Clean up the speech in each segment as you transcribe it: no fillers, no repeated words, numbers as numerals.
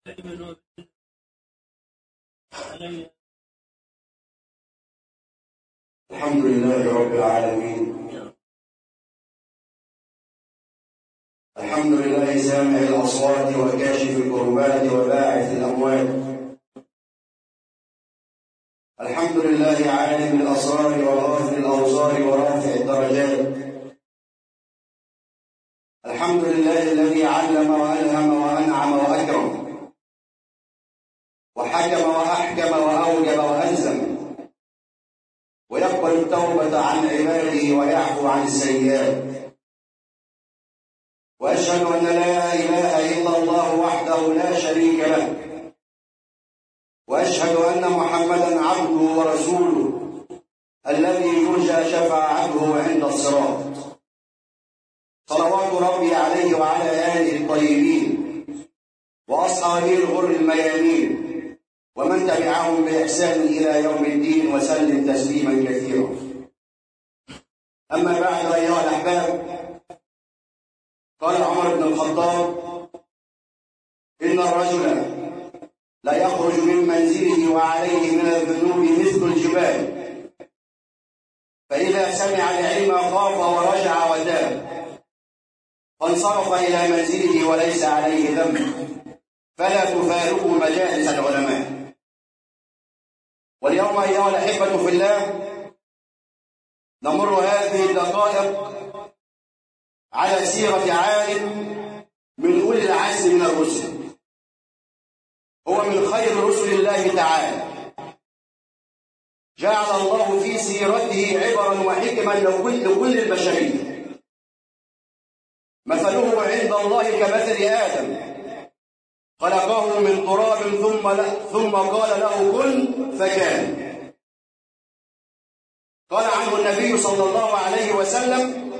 الحمد لله رب العالمين. الحمد لله سامع الأصوات وكاشف الكربات وباعث الأموات. الحمد لله عالم الأسرار وغافل الأوزار ورافع الدرجات. الحمد لله الذي علم وألهم وأنعم وأكرم وحكم وأحكم وأوجب وألزم، ويقبل التوبة عن عباده ويعفو عن السيئات. وأشهد أن لا إله إلا الله وحده لا شريك له، وأشهد أن محمدًا عبده ورسوله الذي يرجى شفاعته عند الصراط. صلوات ربي عليه وعلى آله الطيبين وأصحابه الغر الميامين ومن تبعهم بإحسان إلى يوم الدين وسلم تسليما كثيرا. أما بعد أيها الأحباب، قال عمر بن الخطاب: إن الرجل لا يخرج من منزله وعليه من الذنوب مثل الجبال، فإذا سمع العلم خاف ورجع وتاب، فانصرف إلى منزله وليس عليه ذنب، فلا تفارقوا مجالس العلماء. واليوم أيها الأحبة في الله، نمر هذه الدقائق على سيرة عالم من أولي العزم من الرسل، هو من خير رسل الله تعالى. جعل الله في سيرته عبرا وحكما لكل البشرية. مثله عند الله كمثل آدم، خلقه من تراب ثم قال له كن فكان. قال عنه النبي صلى الله عليه وسلم: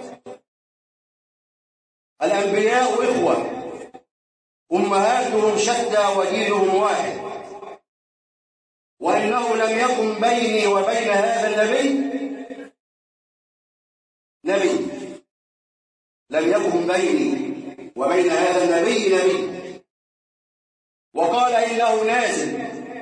الأنبياء إخوة أمهاتهم شتى ودينهم واحد، وإنه لم يكن بيني وبين هذا النبي نبي، لم يكن بيني وبين هذا النبي نبي. وقال إنه نازل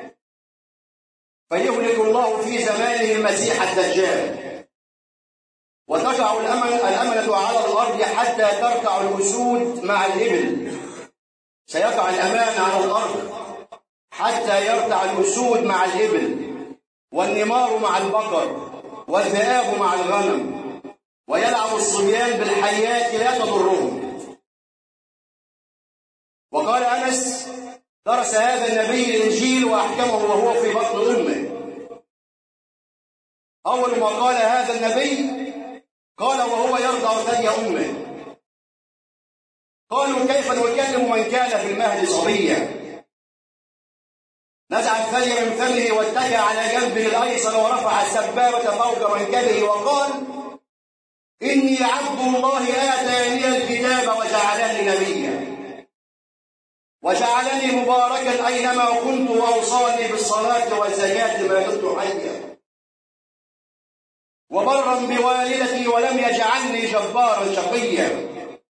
فيهلك الله في زمانه المسيح الدجال، وتقع الأمنة على الأرض حتى تركع الأسود مع الإبل. سيقع الأمان على الأرض حتى يرتع الأسود مع الإبل، والنمار مع البقر، والذئاب مع الغنم، ويلعب الصبيان بالحيات لا تضرهم. وقال أنس: درس هذا النبي الإنجيل وأحكمه وهو في بطن أمه. أول ما قال هذا النبي قال وهو يرضع ثدي أمه. قالوا: كيف نكلم من كان في المهد صبيا؟ نزع الثدي من فمه واتكى على جنبه الأيسر ورفع السبابة فوق منكبه وقال: إني عبد الله آتاني الكتاب وجعلني نبيا وجعلني مباركا أينما كنت وأوصاني بالصلاة والزكاة ما دمت حيا وبرا بوالدتي ولم يجعلني جبارا شقيا.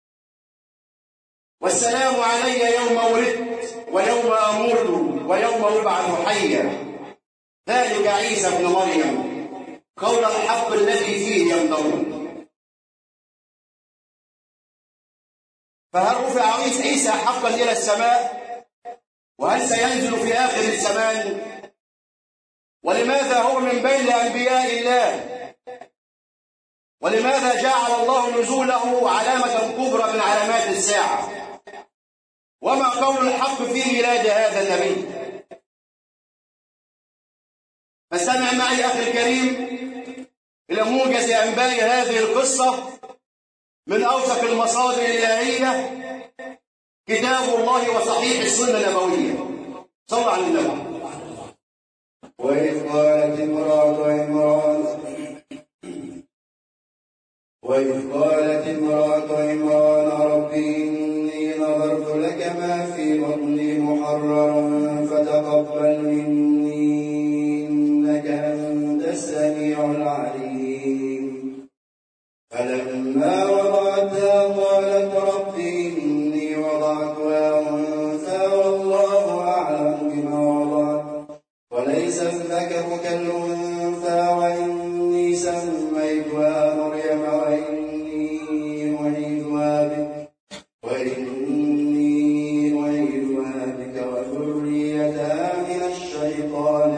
والسلام علي يوم ولدت ويوم أموت ويوم أبعث حيا. ذلك عيسى بن مريم قول الحق الذي فيه يمترون. فهل رفع عيسى حقا إلى السماء؟ وهل سينزل في آخر الزمان؟ ولماذا هو من بين أنبياء الله؟ ولماذا جعل الله نزوله علامة كبرى من علامات الساعة؟ وما قول الحق في ميلاد هذا النبي؟ فاستمع معي أخي الكريم إلى موجز أنباء هذه القصة من أوثق المصادر الإلهية، كتاب الله وصحيح السنة النبوية. صلى على النبي. وإذ قالت امرأة عمران رب إني نظرت لك ما في بطني محررا فتقبل مني إنك أنت السميع العليم. فلما وضعتها قالت رب إني وضعتها أنثى والله وليس الذكر كالأنثى وإني سميتها مريم وإني أعيذها بك وذريتها من الشيطان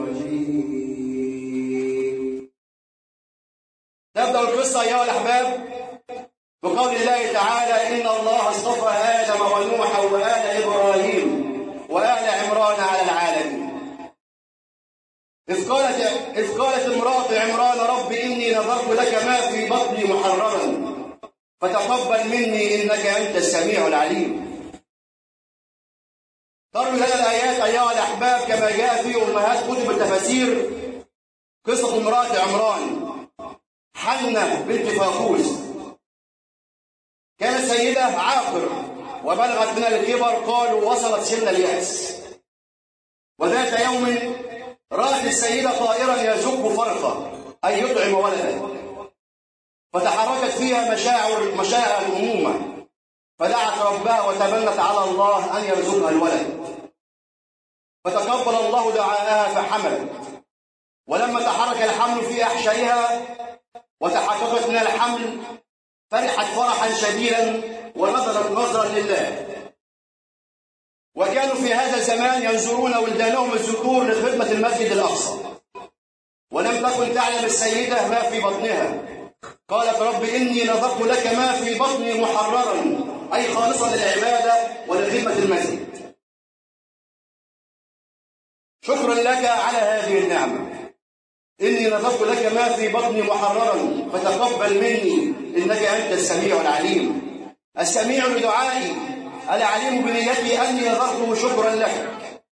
الرجيم. نبدأ القصة أيها الأحباب بقول الله تعالى: إن الله اصطفى آدم ونوحا وآل إبراهيم وآل عمران على العالمين. إذ قالت امرأة عمران: رب إني نذرت لك ما في بطني محررا فتقبل مني إنك أنت السميع العليم. تروي لنا الآيات أيها الأحباب كما جاء في أمهات كتب التفاسير قصة امرأة عمران حنة بنت فاخوس. كانت سيدة عاقر وبلغت من الكبر، قالوا وصلت سن اليأس. وذات يوم رأت السيدة طائرا يزق فرقة أي يطعم ولدا، فتحركت فيها مشاعر الأمومة، فدعت ربها وتمنت على الله أن يرزقها الولد، فتقبل الله دعاءها فحملت. ولما تحرك الحمل في أحشائها وتحققت من الحمل فرحت فرحا شديدا ونظرت نظرا لله. وكانوا في هذا الزمان ينظرون ولدانهم الذكور لخدمة المسجد الأقصى، ولم تكن تعلم السيدة ما في بطنها. قالت: رب إني نذرت لك ما في بطني محررا أي خالصا للعبادة ولخدمة المسجد. شكرا لك على هذه النعمة. إني نذرت لك ما في بطني محررا فتقبل مني إنك أنت السميع العليم. السميع لدعائي، العليم بنيتي أني نذرته شكرا لك.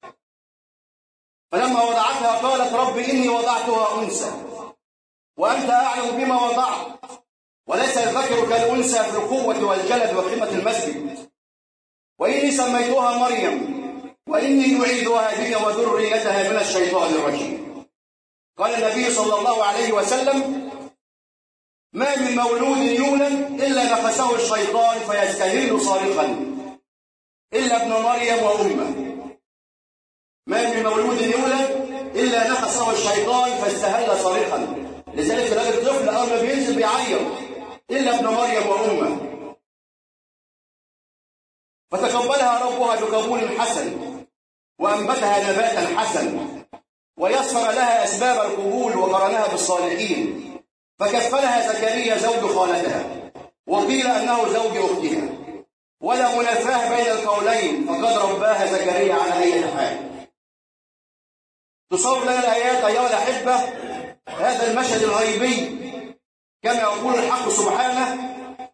فلما وضعتها قالت: رب إني وضعتها أنثى وأنت أعلم بما وضعت، وليس الذكر كالأنثى في القوة والجلد وخدمة المسجد. وإني سميتها مريم وإني أعيذها بك وذريتها من الشيطان الرجيم. قال النبي صلى الله عليه وسلم: ما من مولود يولد إلا نفسه الشيطان فيستهل صارخا إلا ابن مريم وأمه. ما من مولود يولد إلا نفسه الشيطان فاستهل صارخا. لذلك تلاقي الطفل أول ما بينزل بيعيط إلا ابن مريم وأمه. فتقبلها ربها بقبول حسن وأنبتها نباتا حسنا ويسر لها أسباب القبول وقرنها بالصالحين. فكفلها زكريا زوج خالتها، وقيل أنه زوج أختها، ولا منافاه بين القولين، فقد رباها زكريا على أي حال. تصور لنا الآيات أيها الأحبة هذا المشهد الغيبي كما يقول الحق سبحانه: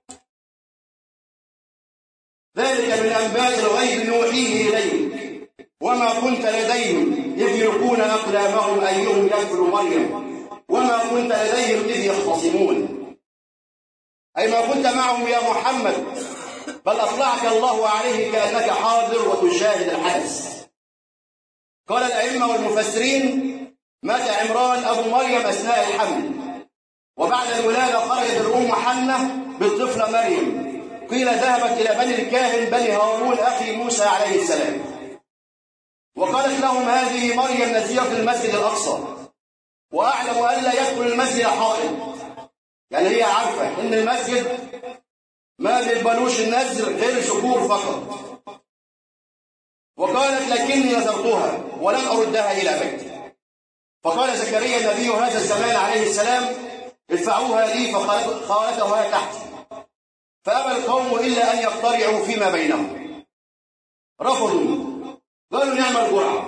ذلك من أنباء الغيب نوحيه إليك وما كنت لديهم إذ يلقون أقلامهم أيهم يكفل مريم وما كنت لديهم إذ يختصمون. أي ما كنت معهم يا محمد، بل أطلعك الله عليه كأنك حاضر وتشاهد الحدث. قال الأئمة والمفسرين: مات عمران أبو مريم أثناء الحمل، وبعد الولادة خرجت الأم حنة بالطفلة مريم. قيل ذهبت إلى بني الكاهن بني هارون أخي موسى عليه السلام، وقالت لهم: هذه مريم نزيرة المسجد الأقصى، وأعلم أن لا يدخل المسجد حائط. يعني هي عارفة إن المسجد ما بيقبلوش النذر غير الذكور فقط. وقالت: لكني نذرتها ولن أردها إلى بيتي. فقال زكريا النبي هذا الزمان عليه السلام: ادفعوها لي فخالتها تحت. فأبى القوم إلا أن يقترعوا فيما بينهم. رفضوا، قالوا: نعم القرعة.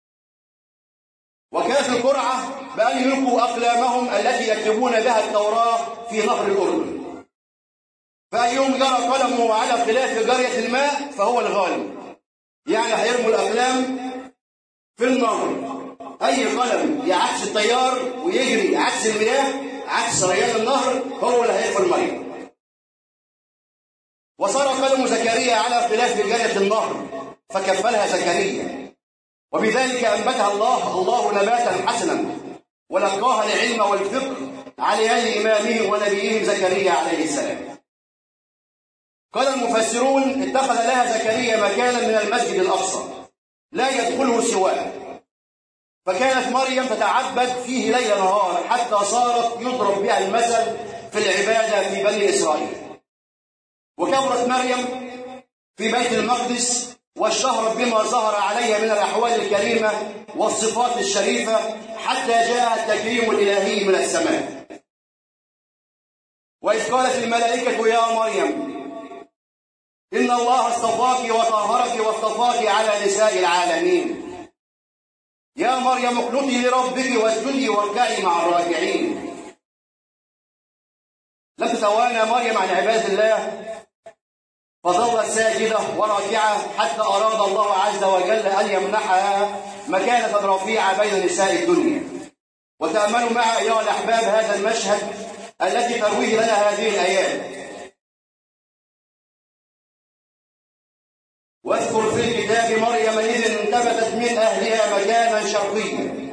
وكانت القرعة بأن يلقوا أقلامهم التي يكتبون بها التوراة في نهر الأردن، فأيهم جرى قلمه على خلاف جرية الماء فهو الغالب. يعني هيرموا الأقلام في النهر، أي قلم يعكس التيار ويجري عكس المياه عكس ريان النهر هو اللي هيدخل المية. وصار قلم زكريا على خلاف جرية النهر فكفلها زكريا، وبذلك أنبتها الله نباتا حسنا ولقاها العلم والفقه على يد إمامهم ونبيهم زكريا عليه السلام. قال المفسرون: اتخذ لها زكريا مكانا من المسجد الأقصى لا يدخله سواه، فكانت مريم تتعبد فيه ليل نهار حتى صارت يضرب بها المثل في العبادة في بني إسرائيل. وكبرت مريم في بيت المقدس واشتهرت بما ظهر عليها من الأحوال الكريمة والصفات الشريفة حتى جاء التكريم الإلهي من السماء. وإذ قالت الملائكة يا مريم إن الله اصطفاك وطهرك واصطفاك على نساء العالمين، يا مريم اقنتي لربك واسجدي واركعي مع الراكعين. لم تتوانى مريم عن عبادة الله، فظلت ساجدة وراكعة حتى أراد الله عز وجل أن يمنحها مكانة رفيعة بين نساء الدنيا. وتأملوا معي أيها الأحباب هذا المشهد الذي ترويه لنا هذه الآيات. واذكر في الكتاب مريم إذ انتبذت من أهلها مكانا شرقيا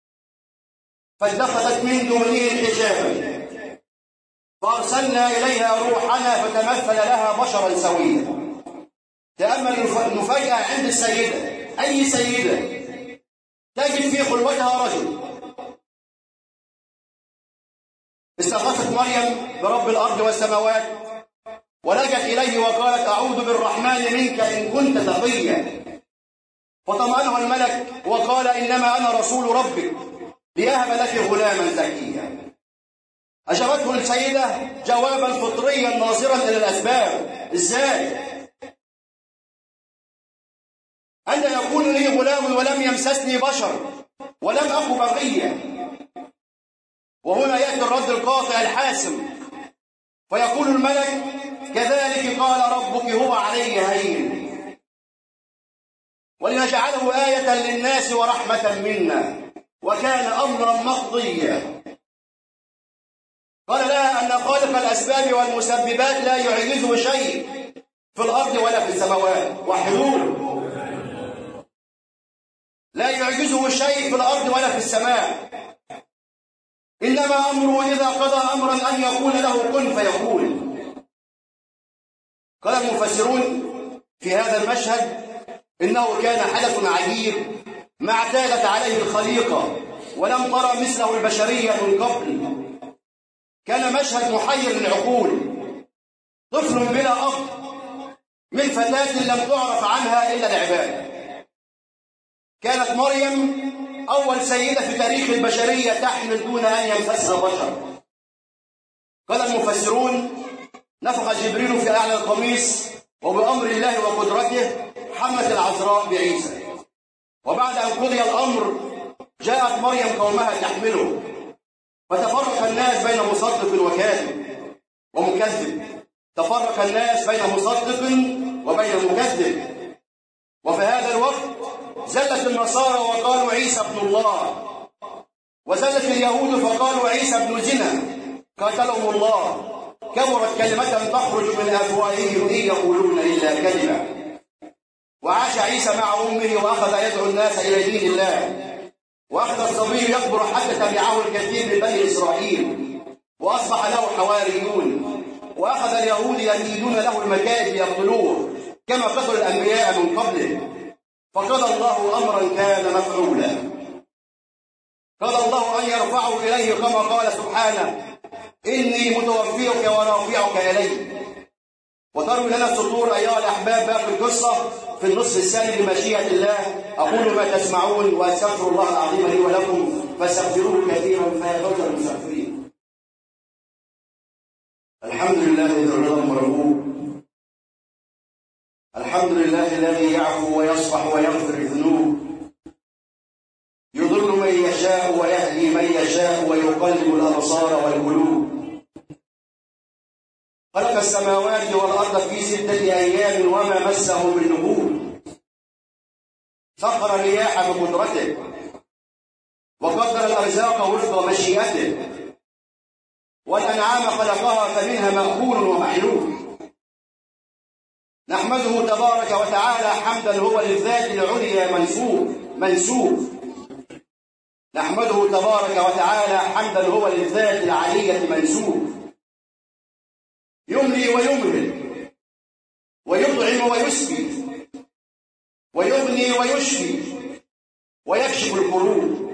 فاتخذت من دونه حجابا فأرسلنا إليها روحنا فتمثل لها بشرا سويا. تأمل المفاجأة عند السيدة، أي سيدة تجد في خلوتها رجل. استغاثت مريم برب الأرض والسماوات ولجت إليه وقالت أعوذ بالرحمن منك إن كنت تقيا، فطمأنها الملك وقال إنما أنا رسول ربك لأهب لك غلاما زكيا. أجابته السيدة جوابا فطريا ناظرا إلى الأسباب. إزاي؟ أن يكون لي غلام ولم يمسسني بشر ولم أك بغيا. وهنا يأتي الرد القاطع الحاسم فيقول الملك كذلك قال ربك هو علي هين ولنجعله آية للناس ورحمة منا وكان أمرا مقضيا. قال لها أن خالق الأسباب والمسببات لا يعجزه شيء في الأرض ولا في السماوات. وحلول لا يعجزه شيء في الأرض ولا في السماء، إنما أمره إذا قضى أمرا أن يقول له كن فيقول. قال المفسرون في هذا المشهد إنه كان حدث عجيب ما اعتادت عليه الخليقة ولم ترى مثله البشرية من قبل. كان مشهد محير للعقول، طفل بلا أب من فتاة لم تعرف عنها إلا العبادة. كانت مريم أول سيدة في تاريخ البشرية تحمل دون أن يمسسها بشر. قال المفسرون نفخ جبريل في أعلى القميص وبأمر الله وقدرته حملت العذراء بعيسى. وبعد أن قضي الأمر جاءت مريم قومها تحمله، فتفرق الناس بين مصدق وكاذب ومكذب. تفرق الناس بين مصدق وبين مكذب. وفي هذا الوقت زلت النصارى وقالوا عيسى ابن الله، وزلت اليهود فقالوا عيسى ابن زنا قاتلهم الله. كبرت كلمة تخرج من أفواههم إن يقولون إلا كلمة. وعاش عيسى مع أمه وأخذ يدعو الناس إلى دين الله، وأخذ الصبي يكبر حتى تبعه الكثير من بني إسرائيل وأصبح له حواريون. وأخذ اليهود يكيدون له المكائد ليقتلوه كما قتلوا الأنبياء من قبله. فقضى الله أمرا كان مفعولا. قضى الله أن يرفعه إليه كما قال سبحانه إني متوفيك ورافعك إلي. وتروي لنا السطور أيها الأحباب باقي القصة في النصف الثاني بمشيئة الله. أقول ما تسمعون وأستغفر الله العظيم لي ولكم فاستغفروه كثيرا فيغفر المستغفرين. الحمد لله ذي الرضا المرغوب، الحمد لله الذي يعفو ويصفح ويغفر الذنوب، يضل من يشاء ويهدي من يشاء ويقلب الأبصار والقلوب. خلق السماوات والأرض في 6 أيام وما مسه من لغوب. سخر الرياح بقدرته وقدر الأرزاق وفق مشيئته، والأنعام خلقها فمنها مأكول ومحلول. نحمده تبارك وتعالى حمدا هو للذات العليا منسوب. نحمده تبارك وتعالى حمدا هو للذات العلية منسوب. يملي ويمهل ويطعم ويسقي ويغني ويشفي ويكشف الكروب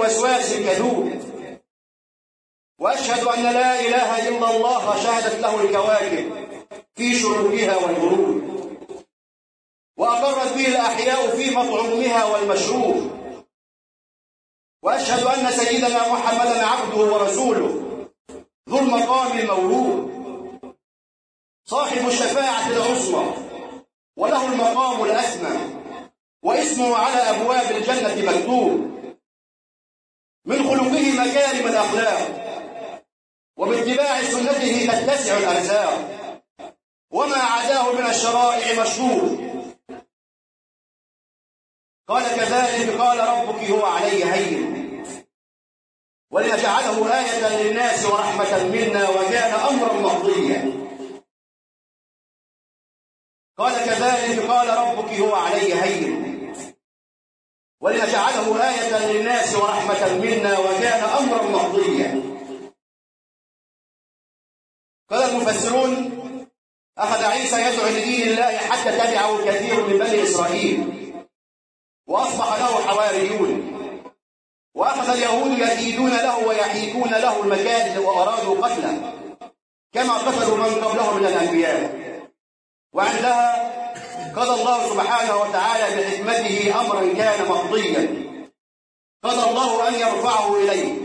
الوسواس الكذوب. وأشهد أن لا إله إلا الله شهدت له الكواكب في شروقها والغروب، وأقرت به الأحياء في مطعومها والمشروب. وأشهد أن سيدنا محمدا عبده ورسوله ذو المقام الموهوب، صاحب الشفاعة العظمى وله المقام الأسمى، واسمه على أبواب الجنة مكتوب. من خلقه مكارم الأخلاق، وباتباع سنته تتسع الأرزاق، وما عداه من الشرائع مشروع. قال كذلك قال ربك هو علي هين ولنجعله آية للناس ورحمة منا وكان أمرا مقضيا. قال كذلك قال ربك هو علي هين ولنجعله آية للناس ورحمة منا وكان أمرا مقضيا. قال المفسرون: أخذ عيسى يدعو لدين الله حتى تبعه كثير من بني إسرائيل، وأصبح له حواريون، وأخذ اليهود يكيدون له ويحيكون له المكائد وأرادوا قتله كما قتلوا من قبله من الأنبياء. وعندها قضى الله سبحانه وتعالى بحكمته أمرا كان مقضيا، قضى الله أن يرفعه إليه.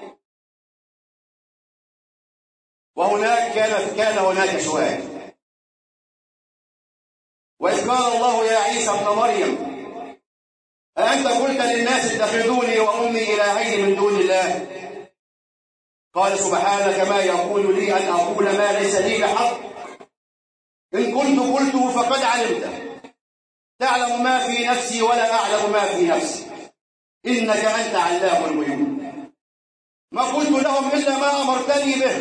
وهناك كان هناك سؤال: وإذ قال الله يا عيسى ابن مريم أأنت قلت للناس اتخذوني وأمي إلهين من دون الله؟ قال سبحانك ما يقول لي أن أقول ما ليس لي بحق، إن كنت قلته فقد علمته، تعلم ما في نفسي ولا أعلم ما في نفسي، إنك أنت علام الغيوب. ما قلت لهم إلا ما أمرتني به،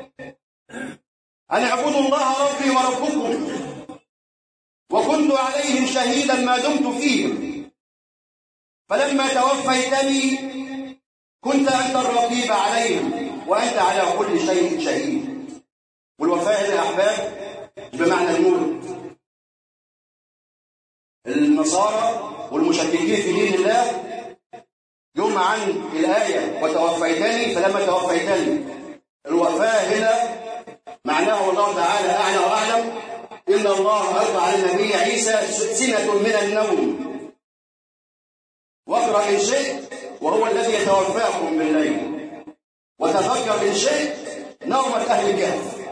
أن اعبدوا الله ربي وربكم، وكنت عليهم شهيدا ما دمت فيهم، فلما توفيتني كنت أنت الرقيب عليهم وأنت على كل شيء شهيد. والوفاة يا أحباب بمعنى الموت. النصارى والمشككين في دين الله يوم عن الآية وتوفيتني، فلما توفيتني الوفاة هنا معناه والله تعالى أعلى وأعلم إن الله ألقى على النبي عيسى سنة من النوم، واقرأ إن شئت وهو الذي يتوفاكم بالليل، وتفكر إن شئت نومة أهل الكهف.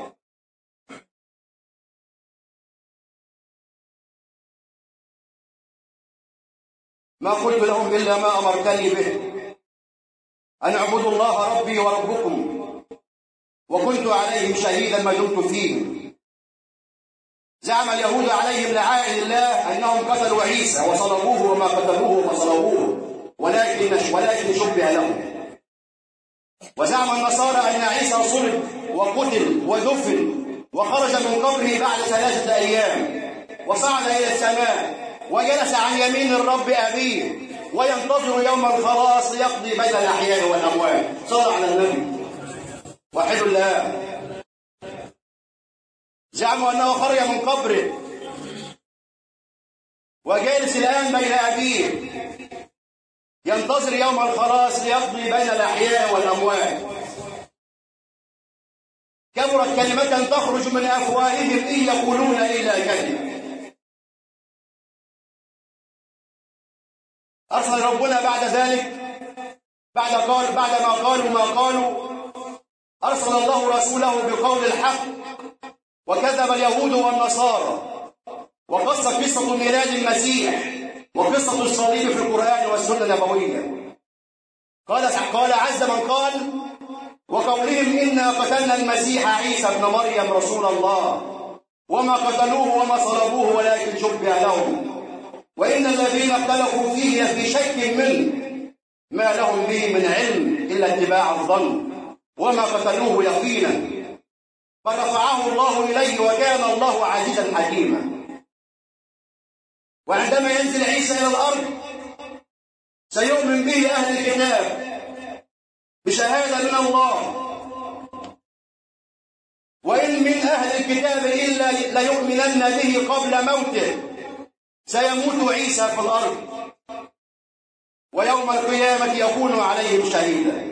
ما قلت لهم إلا ما أمرتني به، أن اعبدوا الله ربي وربكم، وكنت عليهم شهيدا ما دمت فيهم. زعم اليهود عليهم لعائن الله أنهم قتلوا عيسى وصلبوه وما قتلوه وما صلبوه، ولكن شبه لهم. وزعم النصارى أن عيسى صلب وقتل ودفن وخرج من قبره بعد 3 أيام وصعد إلى السماء وجلس عن يمين الرب أبيه وينتظر يوم الخلاص يقضي بين الأحياء والأموات. صلى على النبي. وحد الله. زعموا أنه خرج من قبره وجالس الآن بين أبيه ينتظر يوم الخلاص ليقضي بين الأحياء والأموات. كبرت كلمة تخرج من أفواههم إن يقولون إلا كلمة. أرسل ربنا بعد ذلك بعد ما قالوا ما قالوا أرسل الله رسوله بقول الحق، وكذب اليهود والنصارى، وقص قصة ميلاد المسيح وقصة الصليب في القرآن والسنة النبوية. قال عز من قال: وقولهم إنا قتلنا المسيح عيسى ابن مريم رسول الله وما قتلوه وما صلبوه ولكن شبه لهم وإن الذين اختلفوا فيه في شك منه ما لهم به من علم إلا اتباع الظن وما قتلوه يقينا فرفعه الله إليه وكان الله عزيزا حكيما. وعندما ينزل عيسى إلى الأرض سيؤمن به أهل الكتاب بشهادة من الله، وإن من أهل الكتاب إلا ليؤمنن به قبل موته. سيموت عيسى في الأرض ويوم القيامة يكون عليهم شهيدا.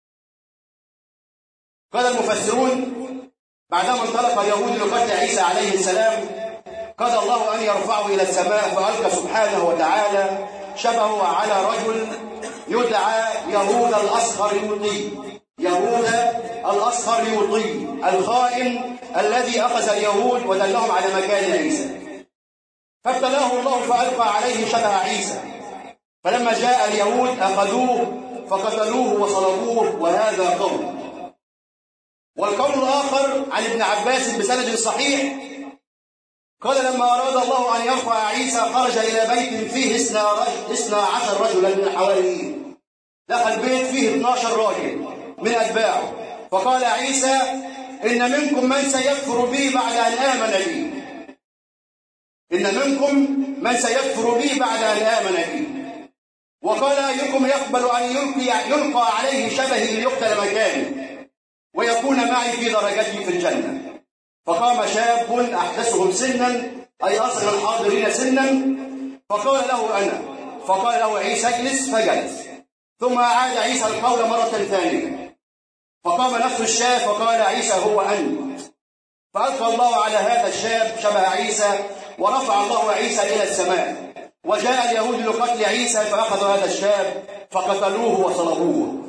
قال المفسرون بعدما انطلق اليهود لقتل عيسى عليه السلام قضى الله أن يرفعه إلى السماء، فألقى سبحانه وتعالى شبهه على رجل يدعى يهوذا الأسخريوطي. يهوذا الأسخريوطي الخائن الذي أخذ اليهود ودلهم على مكان عيسى، فابتلاه الله فألقى عليه شبه عيسى، فلما جاء اليهود أخذوه فقتلوه وصلبوه، وهذا قول. والقول الآخر عن ابن عباس بسند صحيح قال لما أراد الله أن يرفع عيسى خرج إلى بيت فيه 12 رجلا من الحواريين، دخل بيت فيه 12 راجل من أتباعه، فقال عيسى إن منكم من سيكفر بي بعد أن آمن بي، إن منكم من سيكفر بي بعد أن آمن بي، وقال أيكم يقبل أن يلقى عليه شبهي ليقتل مكاني ويكون معي في درجتي في الجنة. فقام شاب أحدثهم سنا أي أصغر الحاضرين سنا فقال له أنا، فقال له عيسى اجلس فجلس، ثم أعاد عيسى القول مرة ثانية، فقام نفس الشاب فقال عيسى هو أنت، فألقى الله على هذا الشاب شبه عيسى ورفع الله عيسى إلى السماء، وجاء اليهود لقتل عيسى فأخذوا هذا الشاب فقتلوه وصلبوه.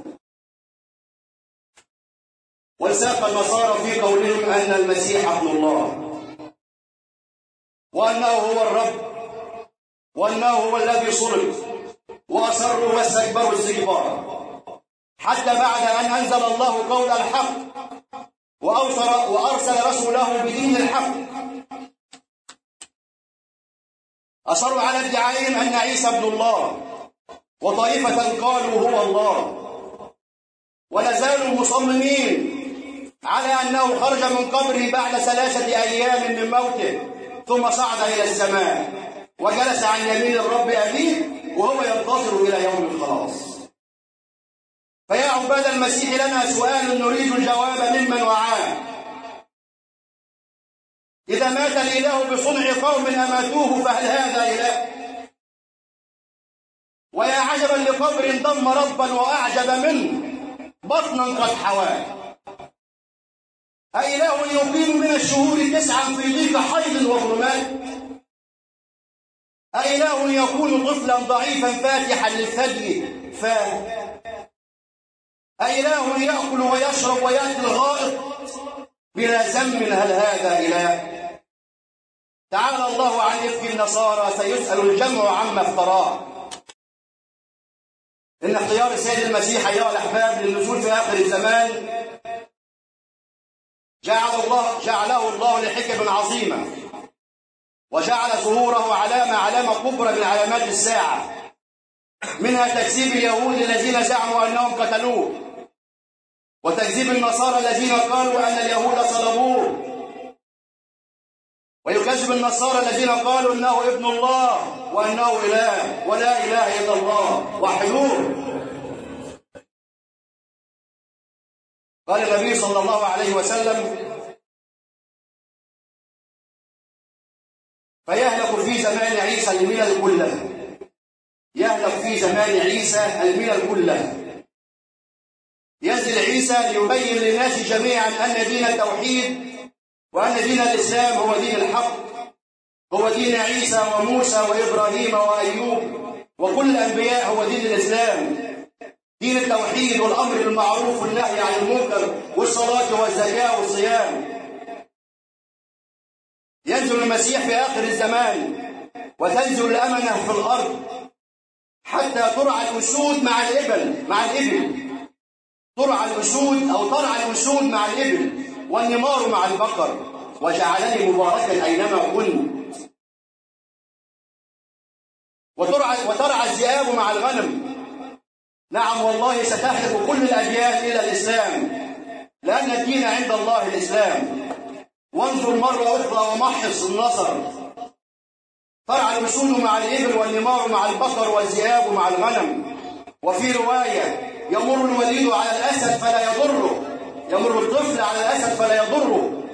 وساق النصارى في قولهم أن المسيح ابن الله وأنه هو الرب وأنه هو الذي صلب، وأصروا واستكبروا استكبارا حتى بعد أن أنزل الله قول الحق وأرسل رسوله بدين الحق أصروا على ادعائهم أن عيسى ابن الله، وطائفة قالوا هو الله، ولا زالوا مصممين على أنه خرج من قبره بعد 3 أيام من موته ثم صعد إلى السماء وجلس عن يمين الرب أبيه وهو ينتظر إلى يوم الخلاص. فيا عباد المسيح لنا سؤال نريد الجواب ممن وعاه. إذا مات الإله بصنع قوم أماتوه فهل هذا إله؟ ويا عجبا لقبر ضم ربا وأعجب منه بطنا قد حواه. أإله يقيم من الشهور 9 في ضيق حيض وظلمات؟ أإله يكون طفلا ضعيفا فاتحا للثدي أإله يأكل ويشرب ويأتي الغائط بلا ذنب هل هذا إله؟ تعالى الله عن إفك النصارى سيسأل الجمع عما افتراه. إن اختيار السيد المسيح أيها الأحباب للنزول في آخر الزمان جعله الله لحكم عظيمة، وجعل ظهوره علامة كبرى من علامات الساعة، منها تكذيب اليهود الذين زعموا أنهم قتلوه، وتكذيب النصارى الذين قالوا أن اليهود صلبوه، ويكذب النصارى الذين قالوا أنه ابن الله وأنه إله ولا إله إلا الله وحدوه. قال النبي صلى الله عليه وسلم فيهلك في زمان عيسى الملل كلها، يهلك في زمان عيسى الملل كلها. ينزل عيسى ليبين للناس جميعا أن دين التوحيد وأن دين الإسلام هو دين الحق، هو دين عيسى وموسى وإبراهيم وأيوب وكل الأنبياء، هو دين الإسلام، دين التوحيد والأمر بالمعروف والنهي عن المنكر والصلاة والزكاة والصيام. ينزل المسيح في آخر الزمان وتنزل الأمنة في الأرض حتى ترعى الأسود مع الإبل ترعى الأسود أو ترعى الأسود مع الإبل والنمار مع البقر، وجعلني مباركا أينما كنت. وترعى الذئاب مع الغنم. نعم والله ستهلك كل الأديان إلى الإسلام، لأن الدين عند الله الإسلام. وانظر مرة أخرى ومحص النصر. ترعى الأسود مع الإبل والنمار مع البقر والذئاب مع الغنم. وفي رواية يمر الوليد على الأسد فلا يضره، يمر الطفل على الأسد فلا يضره،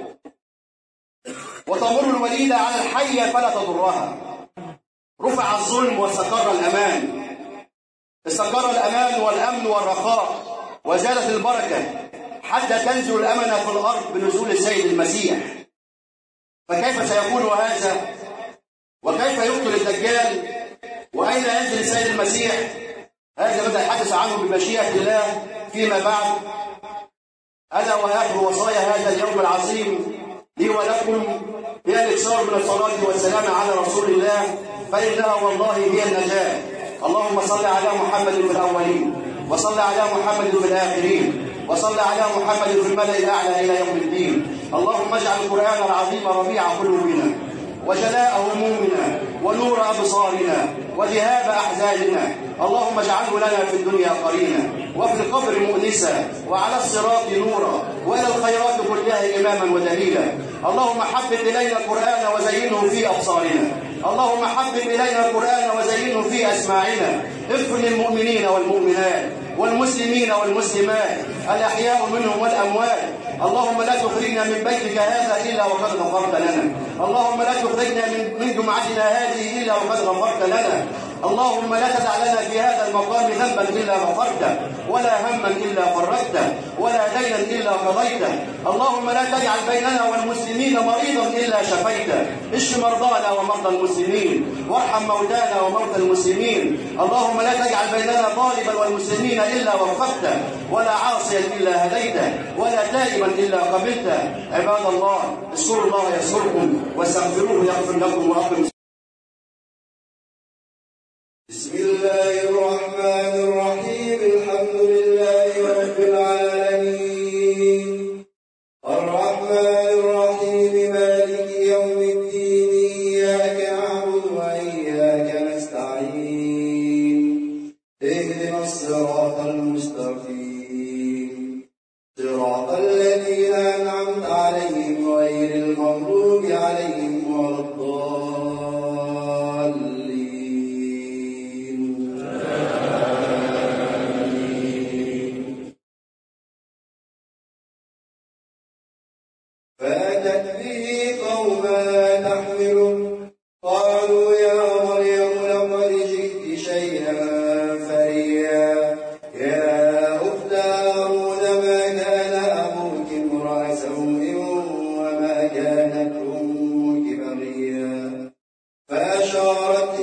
وتمر الوليدة على الحية فلا تضرها. رفع الظلم واستقر الأمان. استقر الأمان والأمن والرخاء وزادت البركة حتى تنزل الأمن في الأرض بنزول السيد المسيح. فكيف سيكون هذا؟ وكيف يقتل الدجال؟ وأين ينزل السيد المسيح؟ هذا بدأ الحديث عنه بمشيئة الله فيما بعد. ألا وآخر وصايا هذا اليوم العظيم لي ولكم هي الإكثار من الصلاة والسلام على رسول الله، فإنها والله هي النجاة. اللهم صل على محمد في الأولين، وصل على محمد في الآخرين، وصل على محمد في الملأ الأعلى إلى يوم الدين. اللهم اجعل القرآن العظيم ربيع قلوبنا وجلاء همومنا ونور أبصارنا وذهاب أحزاننا. اللهم اجعله لنا في الدنيا قرينا وفي القبر مؤنسا وعلى الصراط نورا وإلى الخيرات كلها إماما ودليلا. اللهم حبب إلينا القرآن وزينه في أبصارنا. اللهم حبب إلينا القرآن وزينه في أسماعنا. اغفر للمؤمنين والمؤمنات والمسلمين والمسلمات الأحياء منهم والأموات. اللهم لا تخرجنا من بيتك هذا إلا وقد غفرت لنا. اللهم لا تخرجنا من جمعتنا هذه إلا وقد غفرت لنا. اللهم لا تدع لنا في هذا المقام ذنبا إلا غفرته، ولا هما إلا فرجته، ولا دينا إلا قضيته. اللهم لا تجعل بيننا والمسلمين مريضا إلا شفيته. اشف مرضانا ومرضى المسلمين، وارحم موتانا وموتى المسلمين. اللهم لا تجعل بيننا طالبا والمسلمين إلا وفقته، ولا عاصيا إلا هديته، ولا تائبا إلا قبلته. عباد الله، اذكروا الله يذكركم واستغفروه يغفر لكم وأقم. بسم الله الرحمن الرحيم. الحمد لله رب العالمين الرحمن الرحيم مالك يوم الدين. إياك نعبد وإياك نستعين. اهدنا الصراط المستقيم صراط الذين أنعمت عليهم غير المغضوب عليهم ولا الضالين. فأتت به قومها تحمله قالوا يا مريم لقد جئت شيئا فريا. يا أخت هارون ما كان أبوك امرأ سوء وما كانت أمك بغيا. فأشارت